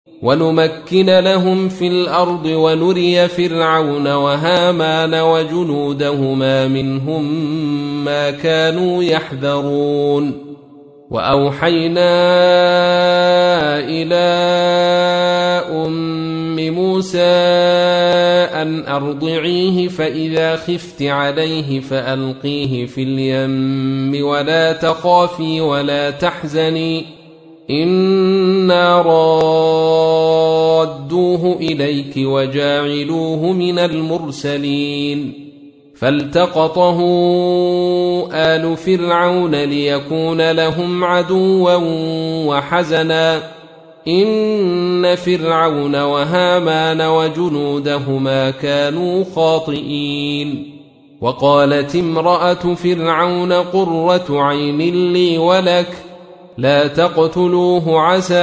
ونمكن لهم في الأرض ونري فرعون وهامان وجنودهما منهم ما كانوا يحذرون وأوحينا إلى أم موسى أن أرضعيه فإذا خفت عليه فألقيه في اليم ولا تخافي ولا تحزني إنا رادوه إليك وجاعلوه من المرسلين فالتقطه آل فرعون ليكون لهم عدوا وحزنا إن فرعون وهامان وجنودهما كانوا خاطئين وقالت امرأة فرعون قرة عين لي ولك لا تقتلوه عسى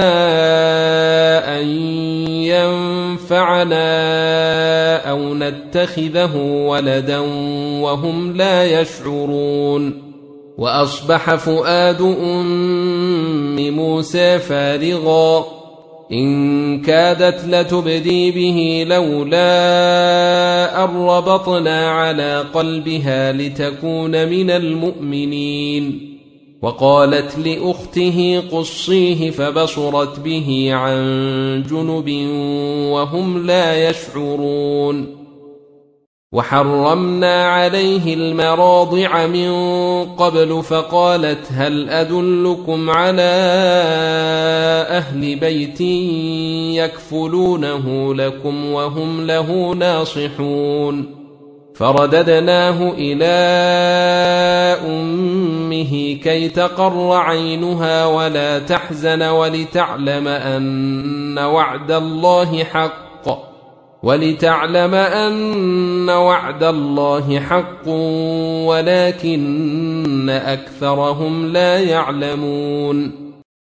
أن ينفعنا أو نتخذه ولدا وهم لا يشعرون وأصبح فؤاد أم موسى فارغا إن كادت لتبدي به لولا أن ربطنا على قلبها لتكون من المؤمنين وقالت لأخته قصيه فبصرت به عن جنب وهم لا يشعرون وحرمنا عليه المراضع من قبل فقالت هل أدلكم على أهل بيت يكفلونه لكم وهم له ناصحون فرددناه إلى أمه كي تقر عينها ولا تحزن ولتعلم أن وعد الله حق ولكن أكثرهم لا يعلمون